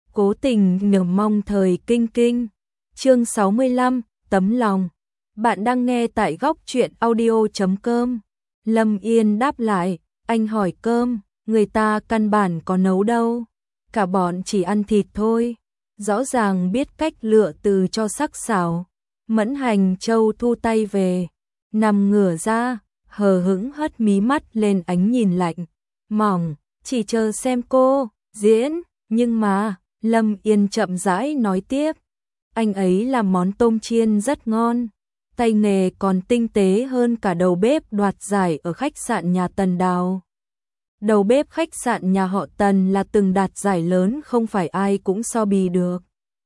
Cố tình nửa mong thời kinh kinh. Chương 65, tấm lòng. Bạn đang nghe tại góc truyện audio.com. Lâm Yên đáp lại, anh hỏi cơm, người ta căn bản có nấu đâu. Cả bọn chỉ ăn thịt thôi. Rõ ràng biết cách lựa từ cho sắc sảo. Mẫn Hành Châu thu tay về, nằm ngửa ra, hờ hững hất mí mắt lên ánh nhìn lạnh. Mỏng, chỉ chờ xem cô diễn, nhưng mà, Lâm Yên chậm rãi nói tiếp. Anh ấy làm món tôm chiên rất ngon, tay nghề còn tinh tế hơn cả đầu bếp đoạt giải ở khách sạn nhà Tần Đào. Đầu bếp khách sạn nhà họ Tần là từng đạt giải lớn, không phải ai cũng so bì được.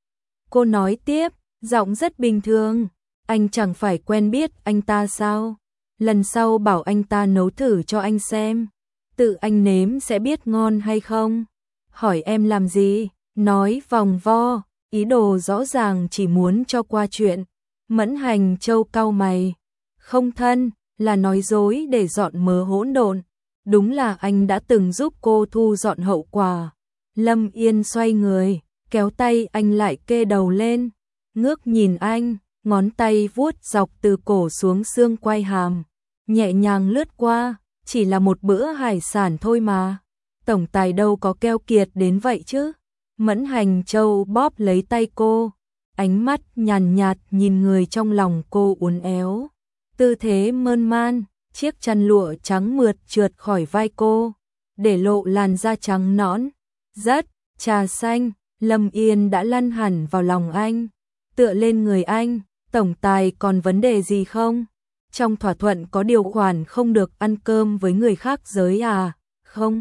Cô nói tiếp, giọng rất bình thường, anh chẳng phải quen biết anh ta sao? Lần sau bảo anh ta nấu thử cho anh xem, tự anh nếm sẽ biết ngon hay không. Hỏi em làm gì? Nói vòng vo, ý đồ rõ ràng chỉ muốn cho qua chuyện. Mẫn Hành Châu cau mày, không thân, là nói dối để dọn mớ hỗn độn. Đúng là anh đã từng giúp cô thu dọn hậu quả. Lâm Yên xoay người, kéo tay anh lại kê đầu lên, ngước nhìn anh, ngón tay vuốt dọc từ cổ xuống xương quai hàm, nhẹ nhàng lướt qua, chỉ là một bữa hải sản thôi mà. Tổng tài đâu có keo kiệt đến vậy chứ. Mẫn Hành Châu bóp lấy tay cô, ánh mắt nhàn nhạt nhìn người trong lòng cô uốn éo. Tư thế mơn man, chiếc chăn lụa trắng mượt trượt khỏi vai cô, để lộ làn da trắng nõn, rất trà xanh. Lâm Yên đã lăn hẳn vào lòng anh, tựa lên người anh. Tổng tài còn vấn đề gì không? Trong thỏa thuận có điều khoản không được ăn cơm với người khác giới à? Không.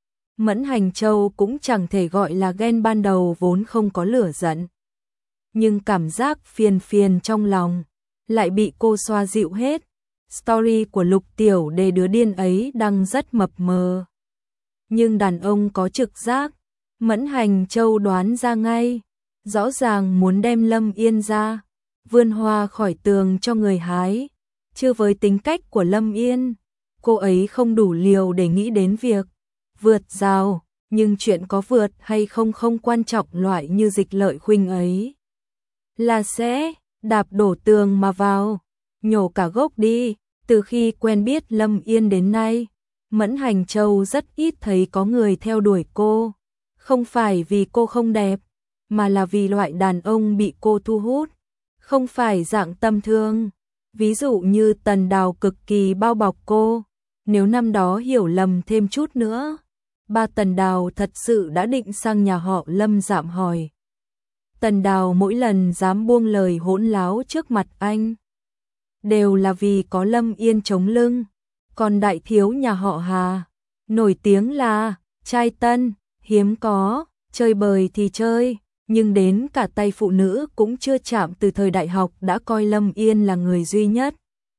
Mẫn Hành Châu cũng chẳng thể gọi là ghen, ban đầu vốn không có lửa giận. Nhưng cảm giác phiền phiền trong lòng lại bị cô xoa dịu hết. Story của Lục Tiểu Đề đứa điên ấy đang rất mập mờ. Nhưng đàn ông có trực giác, Mẫn Hành Châu đoán ra ngay, rõ ràng muốn đem Lâm Yên ra, vươn hoa khỏi tường cho người hái. Chứ với tính cách của Lâm Yên, cô ấy không đủ liều để nghĩ đến việc vượt rào, nhưng chuyện có vượt hay không không quan trọng. Loại như Dịch Lợi Khuynh ấy là sẽ đạp đổ tường mà vào, nhổ cả gốc đi. Từ khi quen biết Lâm Yên đến nay, Mẫn Hành Châu rất ít thấy có người theo đuổi cô. Không phải vì cô không đẹp, mà là vì loại đàn ông bị cô thu hút không phải dạng tầm thường. Ví dụ như Tần Đào cực kỳ bao bọc cô. Nếu năm đó hiểu lầm thêm chút nữa, ba Tần Đào thật sự đã định sang nhà họ Lâm dạm hỏi. Tần Đào mỗi lần dám buông lời hỗn láo trước mặt anh, đều là vì có Lâm Yên chống lưng. Còn đại thiếu nhà họ Hà, nổi tiếng là trai tân, hiếm có, chơi bời thì chơi, nhưng đến cả tay phụ nữ cũng chưa chạm. Từ thời đại học đã coi Lâm Yên là người duy nhất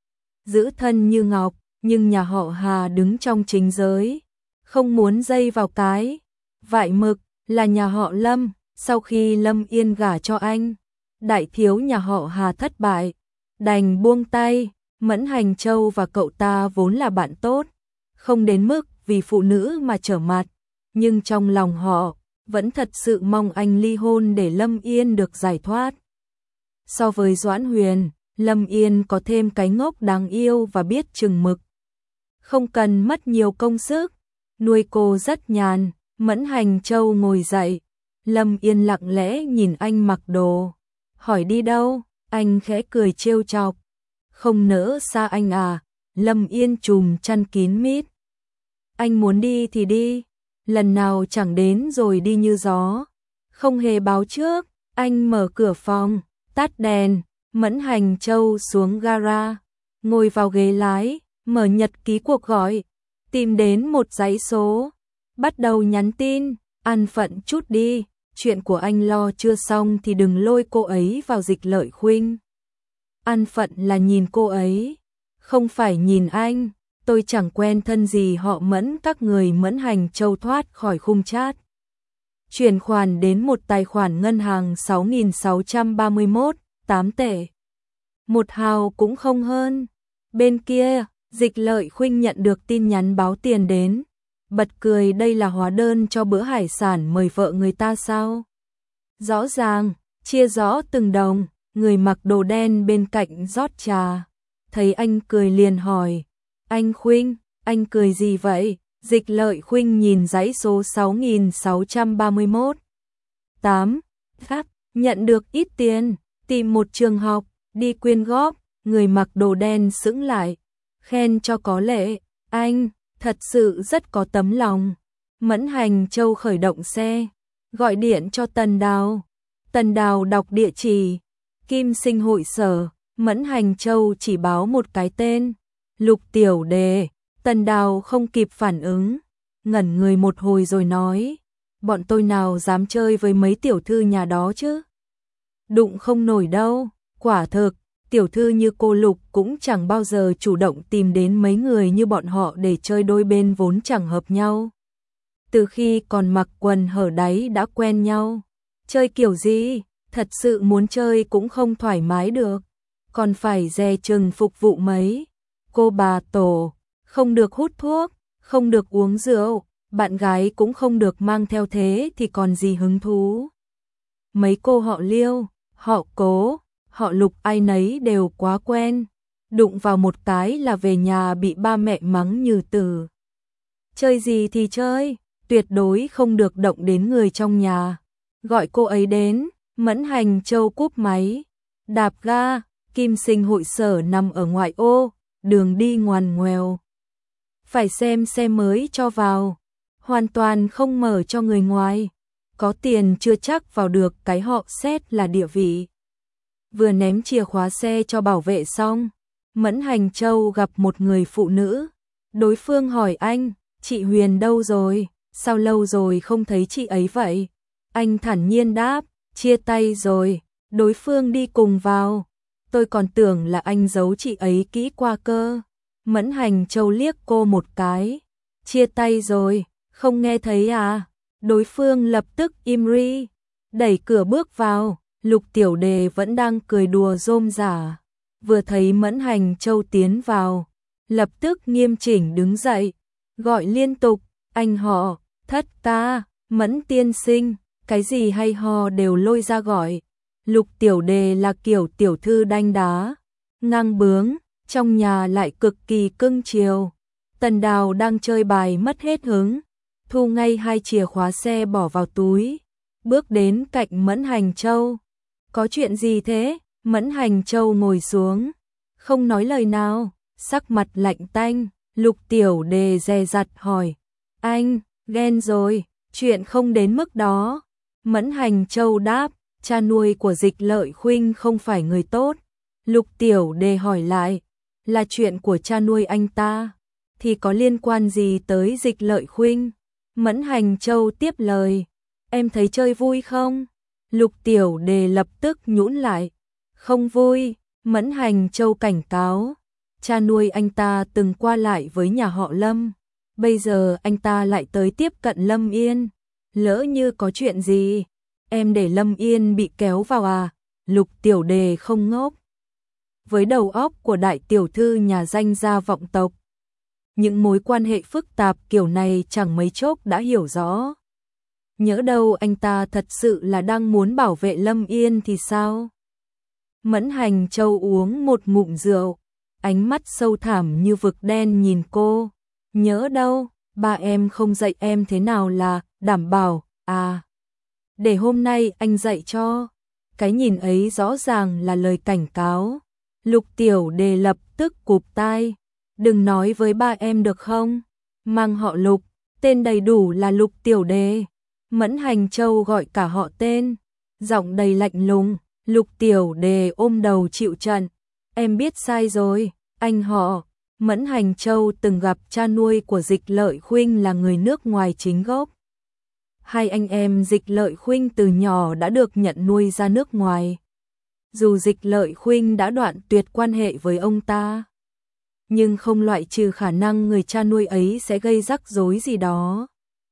giữ thân như ngọc. Nhưng nhà họ Hà đứng trong chính giới, không muốn dây vào cái vại mực là nhà họ Lâm. Sau khi Lâm Yên gả cho anh, đại thiếu nhà họ Hà thất bại, đành buông tay. Mẫn Hành Châu và cậu ta vốn là bạn tốt, không đến mức vì phụ nữ mà trở mặt, nhưng trong lòng họ vẫn thật sự mong anh ly hôn để Lâm Yên được giải thoát. So với Doãn Huyền, Lâm Yên có thêm cái ngốc đáng yêu và biết chừng mực, không cần mất nhiều công sức, nuôi cô rất nhàn. Mẫn Hành Châu ngồi dậy, Lâm Yên lặng lẽ nhìn anh mặc đồ, hỏi đi đâu. Anh khẽ cười trêu chọc, không nỡ xa anh à? Lâm Yên trùm chăn kín mít, anh muốn đi thì đi, lần nào chẳng đến rồi đi như gió, không hề báo trước. Anh mở cửa phòng, tắt đèn. Mẫn Hành Châu xuống gara, ngồi vào ghế lái, mở nhật ký cuộc gọi, tìm đến một dãy số, bắt đầu nhắn tin. An phận chút đi, chuyện của anh lo chưa xong thì đừng lôi cô ấy vào Dịch Lợi Khuynh. An phận là nhìn cô ấy, không phải nhìn anh. Tôi chẳng quen thân gì họ Mẫn các người. Mẫn Hành Châu thoát khỏi khung chat, chuyển khoản đến một tài khoản ngân hàng 6.631,8 tệ. Một hào cũng không hơn. Bên kia, Dịch Lợi Khuynh nhận được tin nhắn báo tiền đến, bật cười. Đây là hóa đơn cho bữa hải sản mời vợ người ta sao? Rõ ràng, chia rõ từng đồng, người mặc đồ đen bên cạnh rót trà. Thấy anh cười liền hỏi, anh Khuynh, anh cười gì vậy? Dịch Lợi Khuynh nhìn dãy số 6631. 8. Pháp, nhận được ít tiền, tìm một trường học, đi quyên góp, người mặc đồ đen sững lại, khen cho có lệ, anh, thật sự rất có tấm lòng. Mẫn Hành Châu khởi động xe, gọi điện cho Tần Đào. Tần Đào đọc địa chỉ, Kim Sinh hội sở, Mẫn Hành Châu chỉ báo một cái tên, Lục Tiểu Đề. Tần Đào không kịp phản ứng, ngẩn người một hồi rồi nói, bọn tôi nào dám chơi với mấy tiểu thư nhà đó chứ? Đụng không nổi đâu, quả thực, tiểu thư như cô Lục cũng chẳng bao giờ chủ động tìm đến mấy người như bọn họ để chơi, đôi bên vốn chẳng hợp nhau. Từ khi còn mặc quần hở đáy đã quen nhau, chơi kiểu gì, thật sự muốn chơi cũng không thoải mái được, còn phải dè chừng phục vụ mấy cô bà tổ, không được hút thuốc, không được uống rượu, bạn gái cũng không được mang theo, thế thì còn gì hứng thú. Mấy cô họ Liêu, họ Cố, họ Lục ai nấy đều quá quen, đụng vào một cái là về nhà bị ba mẹ mắng như tử. Chơi gì thì chơi, tuyệt đối không được động đến người trong nhà. Gọi cô ấy đến, Mẫn Hành Châu cúp máy, đạp ga. Kim Sinh hội sở nằm ở ngoại ô, đường đi ngoằn ngoèo. Phải xem xe mới cho vào, hoàn toàn không mở cho người ngoài. Có tiền chưa chắc vào được, cái họ xét là địa vị. Vừa ném chìa khóa xe cho bảo vệ xong, Mẫn Hành Châu gặp một người phụ nữ. Đối phương hỏi anh, chị Huyền đâu rồi? Sao lâu rồi không thấy chị ấy vậy? Anh thản nhiên đáp, chia tay rồi, đối phương đi cùng vào. Tôi còn tưởng là anh giấu chị ấy kỹ qua cơ. Mẫn Hành Châu liếc cô một cái. Chia tay rồi, không nghe thấy à? Đối phương lập tức im ri, đẩy cửa bước vào. Lục Tiểu Đề vẫn đang cười đùa rôm rả. Vừa thấy Mẫn Hành Châu tiến vào, lập tức nghiêm chỉnh đứng dậy, gọi liên tục, anh họ, Thất ca, Mẫn tiên sinh, cái gì hay ho đều lôi ra gọi. Lục Tiểu Đề là kiểu tiểu thư đanh đá, ngang bướng, trong nhà lại cực kỳ cưng chiều. Tần Đào đang chơi bài mất hết hứng, thu ngay hai chìa khóa xe bỏ vào túi, bước đến cạnh Mẫn Hành Châu. Có chuyện gì thế? Mẫn Hành Châu ngồi xuống, không nói lời nào, sắc mặt lạnh tanh. Lục Tiểu Đề dè dặt hỏi, anh, ghen rồi, chuyện không đến mức đó. Mẫn Hành Châu đáp, cha nuôi của Dịch Lợi Khuynh không phải người tốt. Lục Tiểu Đề hỏi lại, là chuyện của cha nuôi anh ta, thì có liên quan gì tới Dịch Lợi Khuynh? Mẫn Hành Châu tiếp lời, em thấy chơi vui không? Lục Tiểu Đề lập tức nhũn lại, không vui. Mẫn Hành Châu cảnh cáo, cha nuôi anh ta từng qua lại với nhà họ Lâm, bây giờ anh ta lại tới tiếp cận Lâm Yên, lỡ như có chuyện gì, em để Lâm Yên bị kéo vào à? Lục Tiểu Đề không ngốc. Với đầu óc của đại tiểu thư nhà danh gia vọng tộc, những mối quan hệ phức tạp kiểu này chẳng mấy chốc đã hiểu rõ. Nhỡ đâu anh ta thật sự là đang muốn bảo vệ Lâm Yên thì sao? Mẫn Hành Châu uống một ngụm rượu, ánh mắt sâu thẳm như vực đen nhìn cô. Nhỡ đâu, ba em không dạy em thế nào là đảm bảo, à? Để hôm nay anh dạy cho. Cái nhìn ấy rõ ràng là lời cảnh cáo. Lục Tiểu Đề lập tức cụp tai. Đừng nói với ba em được không? Mang họ Lục, tên đầy đủ là Lục Tiểu Đề. Mẫn Hành Châu gọi cả họ tên, giọng đầy lạnh lùng. Lục Tiểu Đề ôm đầu chịu trận. Em biết sai rồi, anh họ. Mẫn Hành Châu từng gặp cha nuôi của Dịch Lợi Khuynh là người nước ngoài chính gốc. Hai anh em Dịch Lợi Khuynh từ nhỏ đã được nhận nuôi ra nước ngoài. Dù Dịch Lợi Khuynh đã đoạn tuyệt quan hệ với ông ta, nhưng không loại trừ khả năng người cha nuôi ấy sẽ gây rắc rối gì đó.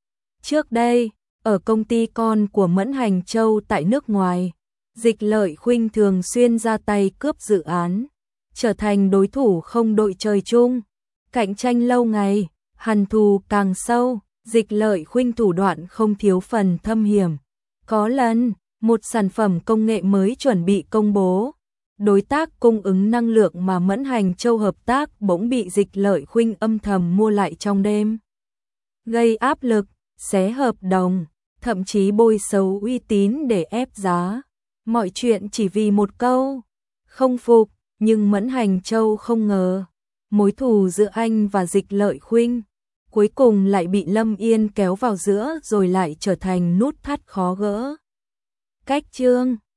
Trước đây, ở công ty con của Mẫn Hành Châu tại nước ngoài, Dịch Lợi Khuynh thường xuyên ra tay cướp dự án, trở thành đối thủ không đội trời chung. Cạnh tranh lâu ngày, hằn thù càng sâu, Dịch Lợi Khuynh thủ đoạn không thiếu phần thâm hiểm. Có lần, Một sản phẩm công nghệ mới chuẩn bị công bố. Đối tác cung ứng năng lượng mà Mẫn Hành Châu hợp tác bỗng bị Dịch Lợi Khuynh âm thầm mua lại trong đêm. Gây áp lực, xé hợp đồng, thậm chí bôi xấu uy tín để ép giá. Mọi chuyện chỉ vì một câu không phục, nhưng Mẫn Hành Châu không ngờ. Mối thù giữa anh và Dịch Lợi Khuynh cuối cùng lại bị Lâm Yên kéo vào giữa rồi lại trở thành nút thắt khó gỡ. Cách chương